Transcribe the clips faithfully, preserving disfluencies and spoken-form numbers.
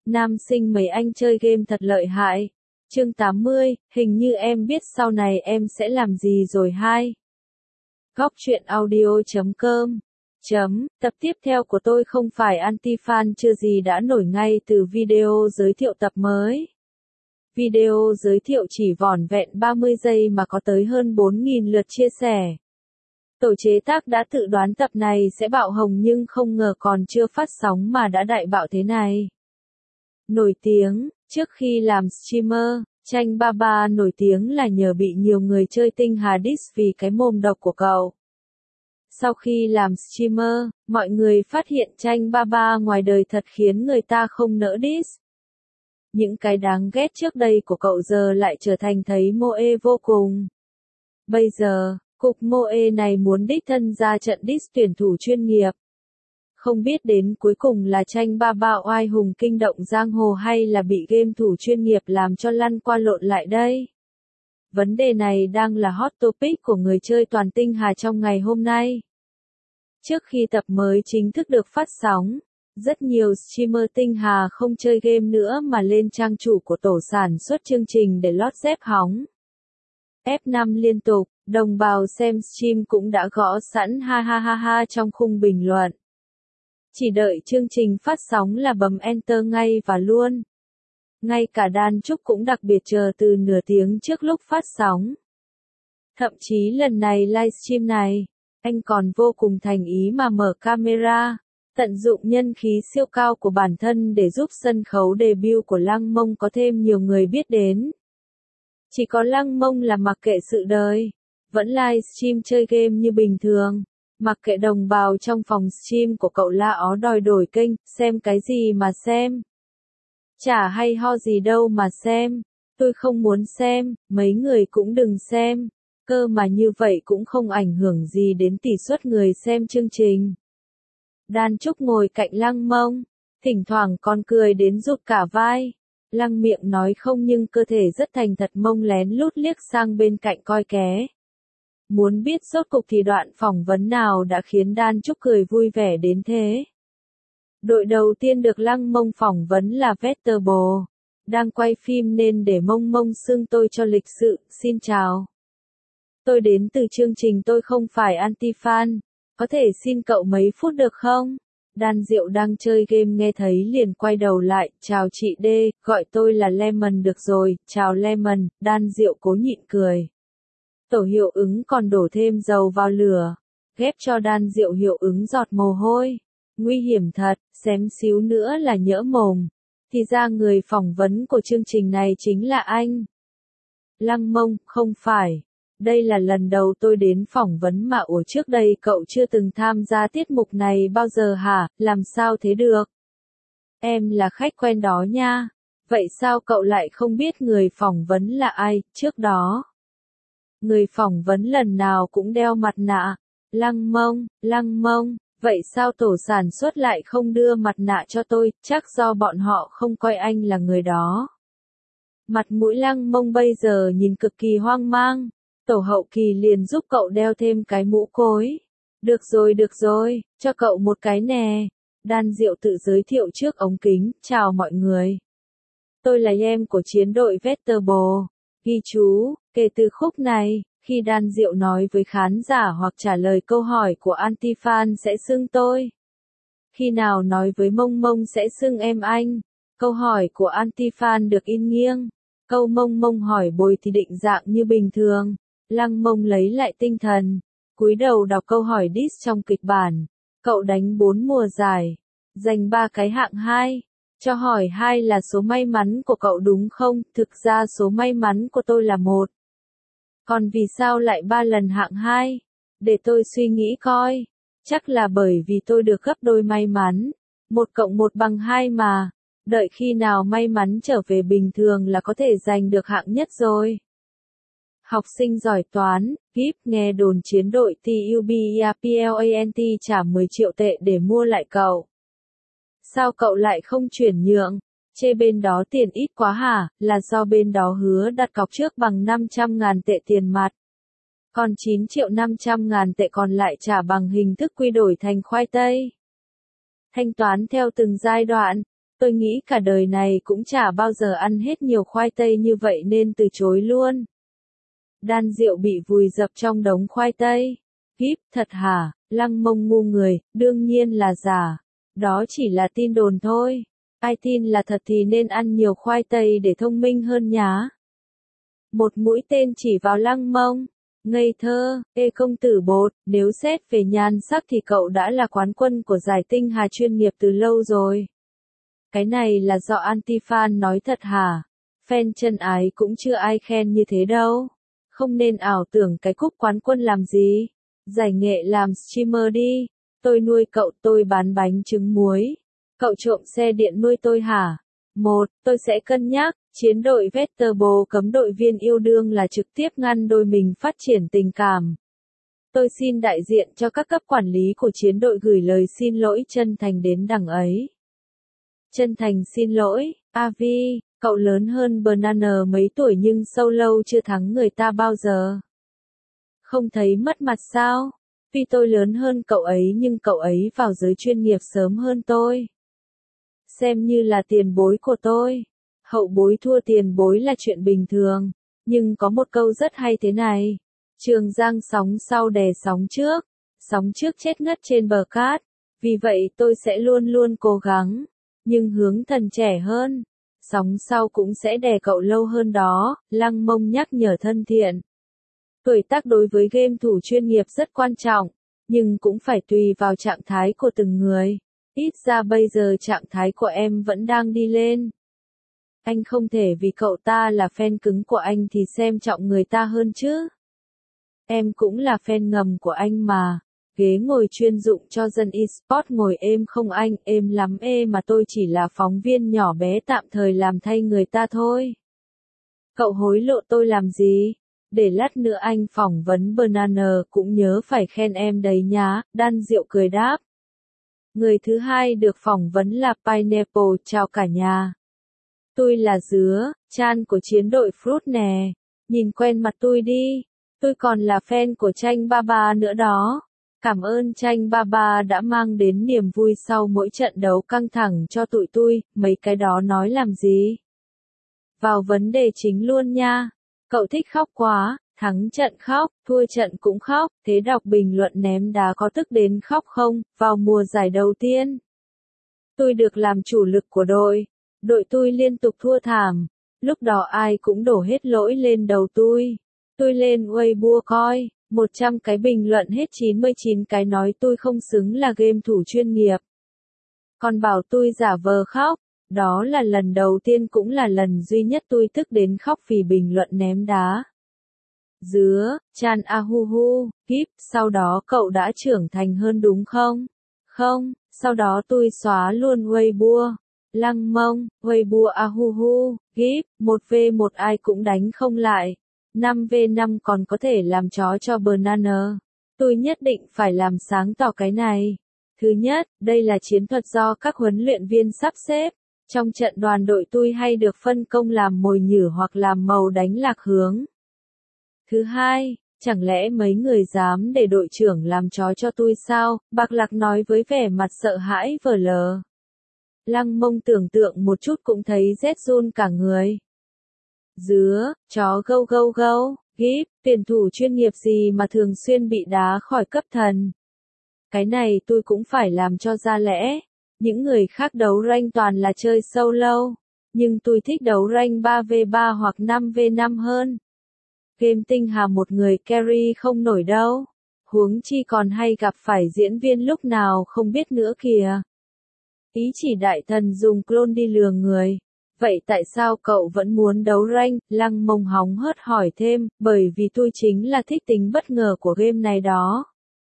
Nam sinh mấy anh chơi game thật lợi hại. Chương tám mươi, hình như em biết sau này em sẽ làm gì rồi hai. Góc truyện audio chấm com chấm, tập tiếp theo của tôi không phải anti-fan chưa gì đã nổi ngay từ video giới thiệu tập mới. Video giới thiệu chỉ vỏn vẹn ba mươi giây mà có tới hơn bốn nghìn lượt chia sẻ. Tổ chế tác đã tự đoán tập này sẽ bạo hồng nhưng không ngờ còn chưa phát sóng mà đã đại bạo thế này. Nổi tiếng, trước khi làm streamer, Tranh ba ba nổi tiếng là nhờ bị nhiều người chơi tinh hà diss vì cái mồm độc của cậu. Sau khi làm streamer, mọi người phát hiện Tranh ba ba ngoài đời thật khiến người ta không nỡ diss. Những cái đáng ghét trước đây của cậu giờ lại trở thành thấy mô ê vô cùng. Bây giờ, cục mô ê này muốn đích thân ra trận diss tuyển thủ chuyên nghiệp. Không biết đến cuối cùng là Tranh ba ba oai hùng kinh động giang hồ hay là bị game thủ chuyên nghiệp làm cho lăn qua lộn lại đây. Vấn đề này đang là hot topic của người chơi toàn tinh hà trong ngày hôm nay. Trước khi tập mới chính thức được phát sóng, rất nhiều streamer tinh hà không chơi game nữa mà lên trang chủ của tổ sản xuất chương trình để lót dép hóng. ép năm liên tục, đồng bào xem stream cũng đã gõ sẵn ha ha ha ha trong khung bình luận. Chỉ đợi chương trình phát sóng là bấm enter ngay và luôn. Ngay cả Đan Trúc cũng đặc biệt chờ từ nửa tiếng trước lúc phát sóng. Thậm chí lần này livestream này, anh còn vô cùng thành ý mà mở camera, tận dụng nhân khí siêu cao của bản thân để giúp sân khấu debut của Lăng Mông có thêm nhiều người biết đến. Chỉ có Lăng Mông là mặc kệ sự đời, vẫn livestream chơi game như bình thường. Mặc kệ đồng bào trong phòng stream của cậu la ó đòi đổi kênh, xem cái gì mà xem. Chả hay ho gì đâu mà xem, tôi không muốn xem, mấy người cũng đừng xem, cơ mà như vậy cũng không ảnh hưởng gì đến tỷ suất người xem chương trình. Đan Trúc ngồi cạnh Lăng Mông, thỉnh thoảng còn cười đến rụt cả vai. Lăng miệng nói không nhưng cơ thể rất thành thật mông lén lút liếc sang bên cạnh coi ké. Muốn biết rốt cục thì đoạn phỏng vấn nào đã khiến Đan Trúc cười vui vẻ đến thế. Đội đầu tiên được Lăng Mông phỏng vấn là Vegetable. Đang quay phim nên để Mông Mông xưng tôi cho lịch sự, xin chào. Tôi đến từ chương trình tôi không phải anti-fan, có thể xin cậu mấy phút được không? Đan Diệu đang chơi game nghe thấy liền quay đầu lại, chào chị D, gọi tôi là Lemon được rồi, chào Lemon, Đan Diệu cố nhịn cười. Tổ hiệu ứng còn đổ thêm dầu vào lửa, ghép cho Đan Diệu hiệu ứng giọt mồ hôi. Nguy hiểm thật, xém xíu nữa là nhỡ mồm. Thì ra người phỏng vấn của chương trình này chính là anh. Lăng Mông, không phải. Đây là lần đầu tôi đến phỏng vấn mà ủa trước đây cậu chưa từng tham gia tiết mục này bao giờ hả, làm sao thế được? Em là khách quen đó nha. Vậy sao cậu lại không biết người phỏng vấn là ai, trước đó? Người phỏng vấn lần nào cũng đeo mặt nạ. Lăng Mông, Lăng Mông, vậy sao tổ sản xuất lại không đưa mặt nạ cho tôi, chắc do bọn họ không coi anh là người đó. Mặt mũi Lăng Mông bây giờ nhìn cực kỳ hoang mang, tổ hậu kỳ liền giúp cậu đeo thêm cái mũ cối. Được rồi được rồi, cho cậu một cái nè. Đan Diệu tự giới thiệu trước ống kính, chào mọi người. Tôi là em của chiến đội Vegetable. Ghi chú, kể từ khúc này, khi Đan Diệu nói với khán giả hoặc trả lời câu hỏi của anti-fan sẽ xưng tôi. Khi nào nói với Mông Mông sẽ xưng em anh. Câu hỏi của anti-fan được in nghiêng. Câu Mông Mông hỏi bồi thì định dạng như bình thường. Lăng Mông lấy lại tinh thần. Cúi đầu đọc câu hỏi diss trong kịch bản. Cậu đánh bốn mùa giải. Giành ba cái hạng hai. Cho hỏi hai là số may mắn của cậu đúng không? Thực ra số may mắn của tôi là một. Còn vì sao lại ba lần hạng hai? Để tôi suy nghĩ coi. Chắc là bởi vì tôi được gấp đôi may mắn. Một cộng một bằng hai mà. Đợi khi nào may mắn trở về bình thường là có thể giành được hạng nhất rồi. Học sinh giỏi toán, vê i pê nghe đồn chiến đội TUBERPLANT trả mười triệu tệ để mua lại cậu. Sao cậu lại không chuyển nhượng? Chê bên đó tiền ít quá hả, là do bên đó hứa đặt cọc trước bằng năm trăm ngàn tệ tiền mặt. Còn chín triệu năm trăm ngàn tệ còn lại trả bằng hình thức quy đổi thành khoai tây. Thanh toán theo từng giai đoạn. Tôi nghĩ cả đời này cũng chả bao giờ ăn hết nhiều khoai tây như vậy nên từ chối luôn. Đan Diệu bị vùi dập trong đống khoai tây. Kíp, thật hả? Lăng Mông ngu người, đương nhiên là giả. Đó chỉ là tin đồn thôi. Ai tin là thật thì nên ăn nhiều khoai tây để thông minh hơn nhá. Một mũi tên chỉ vào Lăng Mông. Ngây thơ, ê công tử bột, nếu xét về nhan sắc thì cậu đã là quán quân của giải tinh hà chuyên nghiệp từ lâu rồi. Cái này là do anti-fan nói thật hả? Fan chân ái cũng chưa ai khen như thế đâu. Không nên ảo tưởng cái cúp quán quân làm gì. Giải nghệ làm streamer đi. Tôi nuôi cậu, tôi bán bánh trứng muối. Cậu trộm xe điện nuôi tôi hả? Một, tôi sẽ cân nhắc. Chiến đội Vegetable cấm đội viên yêu đương là trực tiếp ngăn đôi mình phát triển tình cảm. Tôi xin đại diện cho các cấp quản lý của chiến đội gửi lời xin lỗi chân thành đến đằng ấy. Chân thành xin lỗi, Avi, cậu lớn hơn Banana mấy tuổi nhưng sâu lâu chưa thắng người ta bao giờ. Không thấy mất mặt sao? Tuy tôi lớn hơn cậu ấy nhưng cậu ấy vào giới chuyên nghiệp sớm hơn tôi. Xem như là tiền bối của tôi. Hậu bối thua tiền bối là chuyện bình thường. Nhưng có một câu rất hay thế này. Trường Giang sóng sau đè sóng trước. Sóng trước chết ngất trên bờ cát. Vì vậy tôi sẽ luôn luôn cố gắng. Nhưng hướng thần trẻ hơn. Sóng sau cũng sẽ đè cậu lâu hơn đó. Lăng Mông nhắc nhở thân thiện. Tuổi tác đối với game thủ chuyên nghiệp rất quan trọng. Nhưng cũng phải tùy vào trạng thái của từng người. Ít ra bây giờ trạng thái của em vẫn đang đi lên. Anh không thể vì cậu ta là fan cứng của anh thì xem trọng người ta hơn chứ. Em cũng là fan ngầm của anh mà. Ghế ngồi chuyên dụng cho dân eSport ngồi êm không anh, êm lắm ê mà tôi chỉ là phóng viên nhỏ bé tạm thời làm thay người ta thôi. Cậu hối lộ tôi làm gì? Để lát nữa anh phỏng vấn Banana cũng nhớ phải khen em đấy nhá, Đan Diệu cười đáp. Người thứ hai được phỏng vấn là Pineapple, chào cả nhà. Tôi là Dứa, Chan của chiến đội Fruit nè. Nhìn quen mặt tôi đi. Tôi còn là fan của Tranh ba ba nữa đó. Cảm ơn Tranh ba ba đã mang đến niềm vui sau mỗi trận đấu căng thẳng cho tụi tôi, mấy cái đó nói làm gì. Vào vấn đề chính luôn nha. Cậu thích khóc quá, thắng trận khóc, thua trận cũng khóc, thế đọc bình luận ném đá có tức đến khóc không, vào mùa giải đầu tiên. Tôi được làm chủ lực của đội. Đội tôi liên tục thua thảm. Lúc đó ai cũng đổ hết lỗi lên đầu tôi. Tôi lên Weibo coi, một trăm cái bình luận hết chín mươi chín cái nói tôi không xứng là game thủ chuyên nghiệp. Còn bảo tôi giả vờ khóc. Đó là lần đầu tiên cũng là lần duy nhất tôi tức đến khóc vì bình luận ném đá. Dứa, Chan ahuhu, kíp, sau đó cậu đã trưởng thành hơn đúng không? Không, sau đó tôi xóa luôn Weibo. Lăng Mông, Weibo ahuhu, kíp, một vs một ai cũng đánh không lại. năm vs năm còn có thể làm chó cho Banana. Tôi nhất định phải làm sáng tỏ cái này. Thứ nhất, đây là chiến thuật do các huấn luyện viên sắp xếp. Trong trận đoàn đội tôi hay được phân công làm mồi nhử hoặc làm màu đánh lạc hướng. Thứ hai, chẳng lẽ mấy người dám để đội trưởng làm chó cho tôi sao? Bạc Lạc nói với vẻ mặt sợ hãi vờ lờ. Lăng Mông tưởng tượng một chút cũng thấy rét run cả người. Dứa, chó gâu gâu gâu, kíp, tuyển thủ chuyên nghiệp gì mà thường xuyên bị đá khỏi cấp thần. Cái này tôi cũng phải làm cho ra lẽ. Những người khác đấu rank toàn là chơi solo, nhưng tôi thích đấu rank ba vs ba hoặc năm vs năm hơn. Game tinh hà một người carry không nổi đâu. Huống chi còn hay gặp phải diễn viên lúc nào không biết nữa kìa. Ý chỉ đại thần dùng clone đi lừa người. Vậy tại sao cậu vẫn muốn đấu rank? Lăng Mông hóng hớt hỏi thêm, bởi vì tôi chính là thích tính bất ngờ của game này đó.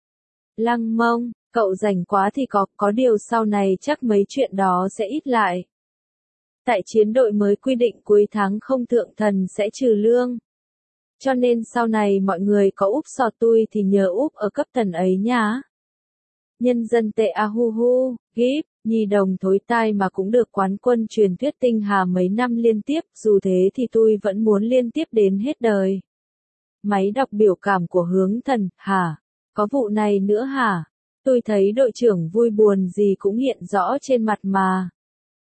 Lăng Mông, cậu rảnh quá thì có, có điều sau này chắc mấy chuyện đó sẽ ít lại. Tại chiến đội mới quy định cuối tháng không thượng thần sẽ trừ lương. Cho nên sau này mọi người có úp sọt tôi thì nhờ úp ở cấp thần ấy nhá. Nhân dân tệ ahuhu, kíp, nhì đồng thối tai mà cũng được quán quân truyền thuyết tinh hà mấy năm liên tiếp, dù thế thì tôi vẫn muốn liên tiếp đến hết đời. Máy đọc biểu cảm của hướng thần, hả? Có vụ này nữa hả? Tôi thấy đội trưởng vui buồn gì cũng hiện rõ trên mặt mà.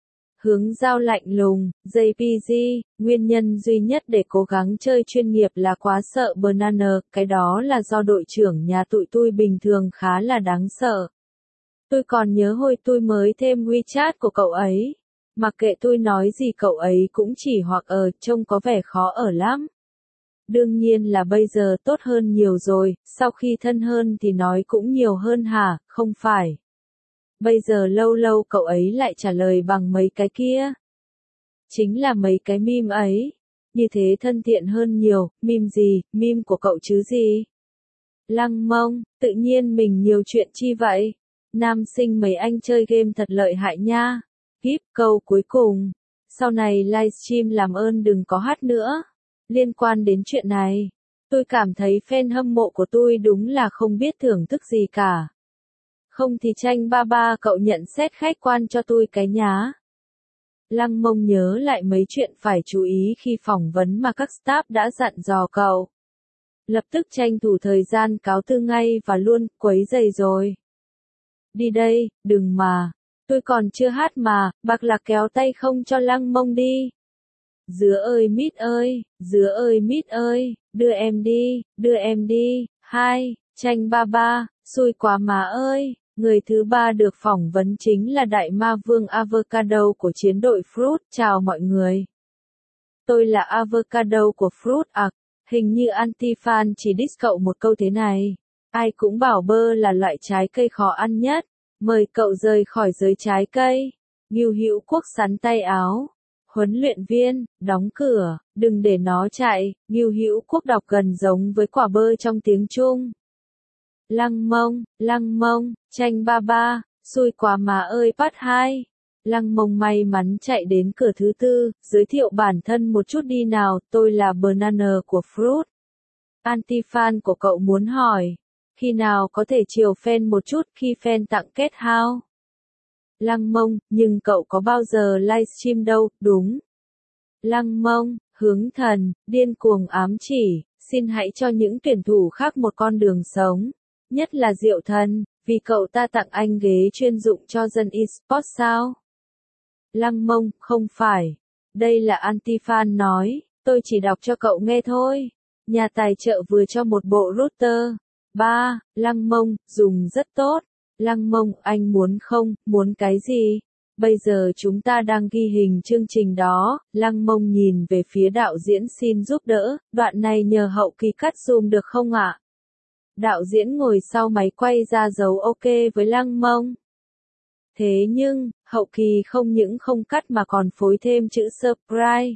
Hướng Giao lạnh lùng, gi pê giê, nguyên nhân duy nhất để cố gắng chơi chuyên nghiệp là quá sợ Banana, cái đó là do đội trưởng nhà tụi tôi bình thường khá là đáng sợ. Tôi còn nhớ hồi tôi mới thêm WeChat của cậu ấy. Mặc kệ tôi nói gì cậu ấy cũng chỉ hoặc ở, trông có vẻ khó ở lắm. Đương nhiên là bây giờ tốt hơn nhiều rồi, sau khi thân hơn thì nói cũng nhiều hơn hả, không phải. Bây giờ lâu lâu cậu ấy lại trả lời bằng mấy cái kia. Chính là mấy cái meme ấy. Như thế thân thiện hơn nhiều, meme gì, meme của cậu chứ gì. Lăng Mông, tự nhiên mình nhiều chuyện chi vậy. Nam sinh mấy anh chơi game thật lợi hại nha. Kíp câu cuối cùng. Sau này livestream làm ơn đừng có hát nữa. Liên quan đến chuyện này, tôi cảm thấy fan hâm mộ của tôi đúng là không biết thưởng thức gì cả. Không thì tranh ba ba cậu nhận xét khách quan cho tôi cái nhá. Lăng Mông nhớ lại mấy chuyện phải chú ý khi phỏng vấn mà các staff đã dặn dò cậu. Lập tức tranh thủ thời gian cáo từ ngay và luôn, quấy rầy rồi. Đi đây, đừng mà. Tôi còn chưa hát mà, bạc là kéo tay không cho Lăng Mông đi. Dứa ơi mít ơi, dứa ơi mít ơi, đưa em đi, đưa em đi, hai, tranh ba ba, xui quá mà ơi. Người thứ ba được phỏng vấn chính là đại ma vương Avocado của chiến đội Fruit. Chào mọi người. Tôi là Avocado của Fruit à, hình như anti-fan chỉ diss cậu một câu thế này. Ai cũng bảo bơ là loại trái cây khó ăn nhất. Mời cậu rời khỏi giới trái cây. Ngưu Hữu Quốc sắn tay áo. Huấn luyện viên, đóng cửa, đừng để nó chạy. Ngưu Hữu Quốc đọc gần giống với quả bơ trong tiếng Trung. Lăng Mông, Lăng Mông, tranh ba ba, xui quá mà ơi part hai. Lăng Mông may mắn chạy đến cửa thứ tư, giới thiệu bản thân một chút đi nào, tôi là Banana của Fruit. Anti-fan của cậu muốn hỏi, khi nào có thể chiều fan một chút khi fan tặng kết hao? Lăng Mông, nhưng cậu có bao giờ livestream đâu, đúng. Lăng Mông, hướng thần, điên cuồng ám chỉ, xin hãy cho những tuyển thủ khác một con đường sống. Nhất là Diệu Thần, vì cậu ta tặng anh ghế chuyên dụng cho dân eSports sao? Lăng Mông, không phải. Đây là anti-fan nói, tôi chỉ đọc cho cậu nghe thôi. Nhà tài trợ vừa cho một bộ router. ba. Lăng Mông, dùng rất tốt. Lăng Mông, anh muốn không, muốn cái gì? Bây giờ chúng ta đang ghi hình chương trình đó. Lăng Mông nhìn về phía đạo diễn xin giúp đỡ, đoạn này nhờ hậu kỳ cắt zoom được không ạ? Đạo diễn ngồi sau máy quay ra dấu ok với Lăng Mông. Thế nhưng, hậu kỳ không những không cắt mà còn phối thêm chữ surprise.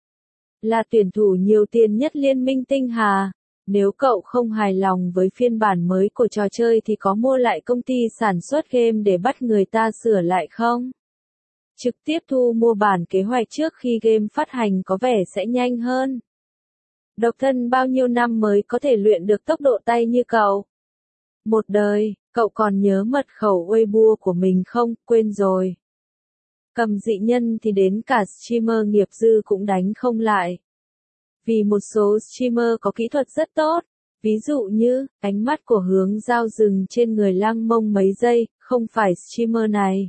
Là tuyển thủ nhiều tiền nhất Liên minh Tinh Hà. Nếu cậu không hài lòng với phiên bản mới của trò chơi thì có mua lại công ty sản xuất game để bắt người ta sửa lại không? Trực tiếp thu mua bản kế hoạch trước khi game phát hành có vẻ sẽ nhanh hơn. Độc thân bao nhiêu năm mới có thể luyện được tốc độ tay như cậu? Một đời, cậu còn nhớ mật khẩu Weibo của mình không? Quên rồi. Cầm dị nhân thì đến cả streamer nghiệp dư cũng đánh không lại. Vì một số streamer có kỹ thuật rất tốt. Ví dụ như, ánh mắt của Hướng Giao dừng trên người Lăng Mông mấy giây, không phải streamer này.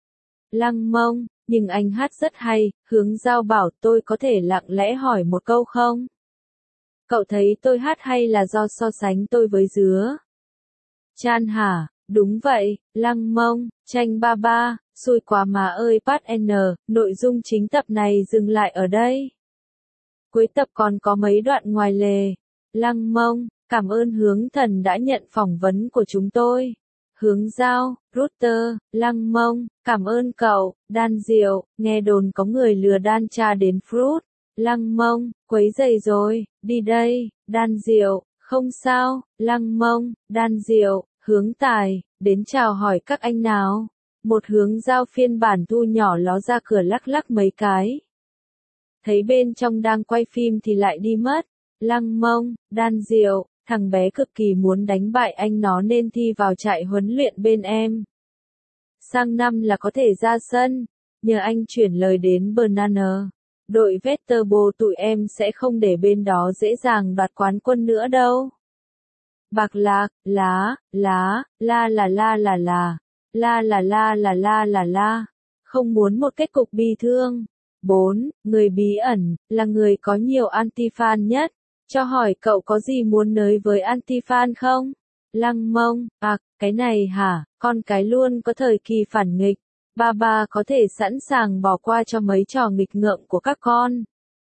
Lăng Mông, nhưng anh hát rất hay, Hướng Giao bảo tôi có thể lặng lẽ hỏi một câu không? Cậu thấy tôi hát hay là do so sánh tôi với dứa? Chan hả? Đúng vậy, Lăng Mông, tranh ba ba, xui quá mà ơi part N, nội dung chính tập này dừng lại ở đây. Cuối tập còn có mấy đoạn ngoài lề. Lăng Mông, cảm ơn Hướng Thần đã nhận phỏng vấn của chúng tôi. Hướng Giao, Router, Lăng Mông, cảm ơn cậu. Đan Diệu, nghe đồn có người lừa Đan Cha đến Fruit. Lăng Mông, quấy rầy rồi, đi đây. Đan Diệu, không sao. Lăng Mông, Đan Diệu, Hướng Tài, đến chào hỏi các anh nào. Một Hướng Giao phiên bản thu nhỏ ló ra cửa lắc lắc mấy cái. Thấy bên trong đang quay phim thì lại đi mất. Lăng Mông, Đan Diệu, thằng bé cực kỳ muốn đánh bại anh nó nên thi vào trại huấn luyện bên em. Sang năm là có thể ra sân, nhờ anh chuyển lời đến Banana. Đội Vegetable tụi em sẽ không để bên đó dễ dàng đoạt quán quân nữa đâu. Bạc lạc, lá, lá, la là la là là, la là la là la là la. không muốn một kết cục bi thương. bốn. Người bí ẩn, là người có nhiều anti-fan nhất. Cho hỏi cậu có gì muốn nói với anti-fan không? Lăng Mông, à, cái này hả, con cái luôn có thời kỳ phản nghịch. Ba ba có thể sẵn sàng bỏ qua cho mấy trò nghịch ngợm của các con.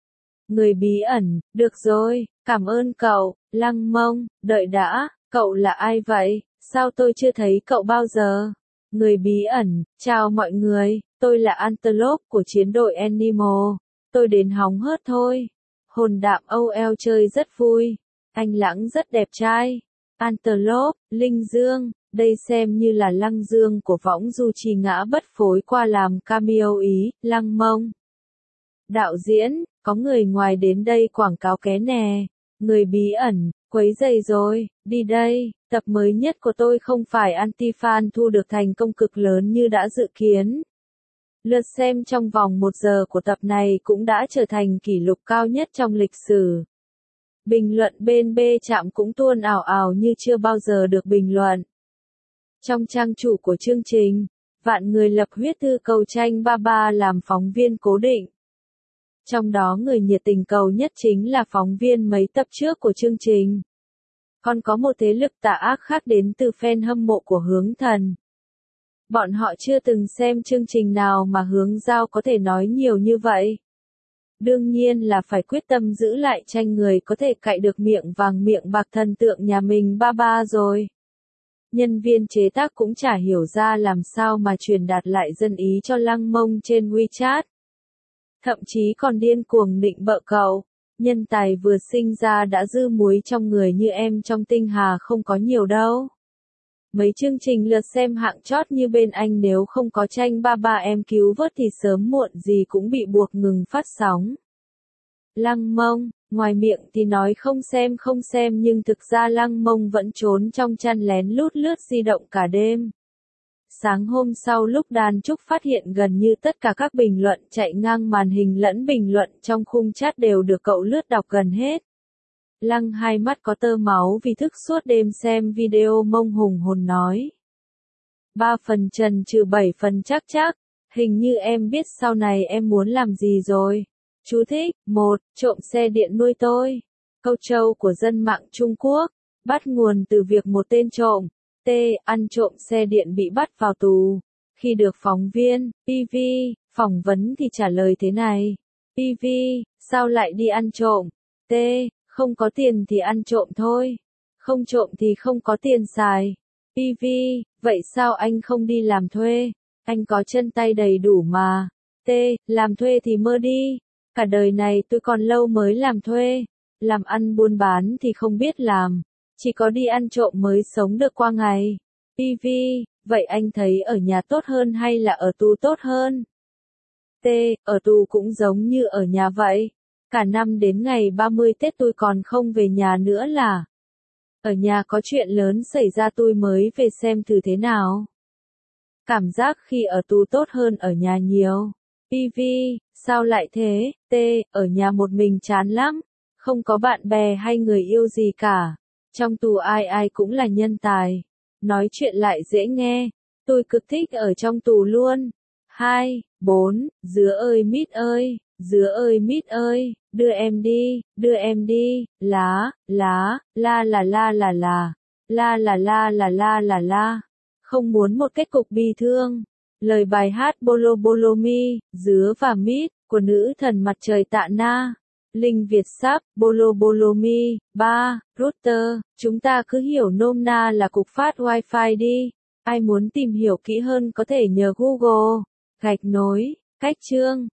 Người bí ẩn, được rồi, cảm ơn cậu. Lăng Mông, đợi đã, cậu là ai vậy? Sao tôi chưa thấy cậu bao giờ? Người bí ẩn, chào mọi người, tôi là Antelope của chiến đội Animal. Tôi đến hóng hớt thôi. Hồn đạm âu eo chơi rất vui. Anh Lãng rất đẹp trai. Antelope, Linh Dương, đây xem như là Lăng Dương của võng du trì ngã bất phối qua làm cameo ý. Lăng Mông. Đạo diễn, có người ngoài đến đây quảng cáo ké nè. Người bí ẩn, quấy rầy rồi, đi đây. Tập mới nhất của tôi không phải anti-fan thu được thành công cực lớn như đã dự kiến. Lượt xem trong vòng một giờ của tập này cũng đã trở thành kỷ lục cao nhất trong lịch sử. Bình luận bên B Trạm cũng tuôn ào ào như chưa bao giờ được bình luận. Trong trang chủ của chương trình, vạn người lập huyết thư cầu tranh ba ba làm phóng viên cố định. Trong đó người nhiệt tình cầu nhất chính là phóng viên mấy tập trước của chương trình. Còn có một thế lực tà ác khác đến từ fan hâm mộ của Hướng Thần. Bọn họ chưa từng xem chương trình nào mà Hướng Giao có thể nói nhiều như vậy. Đương nhiên là phải quyết tâm giữ lại tranh người có thể cạy được miệng vàng miệng bạc thần tượng nhà mình ba ba rồi. Nhân viên chế tác cũng chả hiểu ra làm sao mà truyền đạt lại dân ý cho Lăng Mông trên WeChat. Thậm chí còn điên cuồng nịnh bợ cậu. Nhân tài vừa sinh ra đã dư muối trong người như em trong tinh hà không có nhiều đâu. Mấy chương trình lượt xem hạng chót như bên anh nếu không có tranh ba ba em cứu vớt thì sớm muộn gì cũng bị buộc ngừng phát sóng. Lăng Mông, ngoài miệng thì nói không xem không xem nhưng thực ra Lăng Mông vẫn trốn trong chăn lén lút lướt di động cả đêm. Sáng hôm sau lúc Đan Trúc phát hiện gần như tất cả các bình luận chạy ngang màn hình lẫn bình luận trong khung chat đều được cậu lướt đọc gần hết. Lăng hai mắt có tơ máu vì thức suốt đêm xem video Mông hùng hồn nói. Ba phần trần trừ bảy phần chắc chắc, hình như em biết sau này em muốn làm gì rồi. Chú thích, một, trộm xe điện nuôi tôi. Câu trâu của dân mạng Trung Quốc, bắt nguồn từ việc một tên trộm, T, ăn trộm xe điện bị bắt vào tù. Khi được phóng viên, pê vê, phỏng vấn thì trả lời thế này. pê vê, sao lại đi ăn trộm? T, không có tiền thì ăn trộm thôi. Không trộm thì không có tiền xài. pê vê, vậy sao anh không đi làm thuê? Anh có chân tay đầy đủ mà. T, làm thuê thì mơ đi. Cả đời này tôi còn lâu mới làm thuê. Làm ăn buôn bán thì không biết làm. Chỉ có đi ăn trộm mới sống được qua ngày. pê vê, vậy anh thấy ở nhà tốt hơn hay là ở tù tốt hơn? T, ở tù cũng giống như ở nhà vậy. Cả năm đến ngày ba mươi Tết tôi còn không về nhà nữa là. Ở nhà có chuyện lớn xảy ra tôi mới về xem thử thế nào. Cảm giác khi ở tù tốt hơn ở nhà nhiều. pê vê, sao lại thế? T, ở nhà một mình chán lắm. Không có bạn bè hay người yêu gì cả. Trong tù ai ai cũng là nhân tài. Nói chuyện lại dễ nghe. Tôi cực thích ở trong tù luôn. hai, bốn, dứa ơi mít ơi, dứa ơi mít ơi, đưa em đi, đưa em đi, lá, lá, la là la là là, la là la là la là la. Không muốn một kết cục bi thương. Lời bài hát Bolo Bolo Mi, dứa và mít, của nữ thần mặt trời Tạ Na. Linh Việt Sáp, Bolo Bolo Mi, ba, router, chúng ta cứ hiểu nôm na là cục phát wifi đi. Ai muốn tìm hiểu kỹ hơn có thể nhờ Google. Gạch nối, cách chương.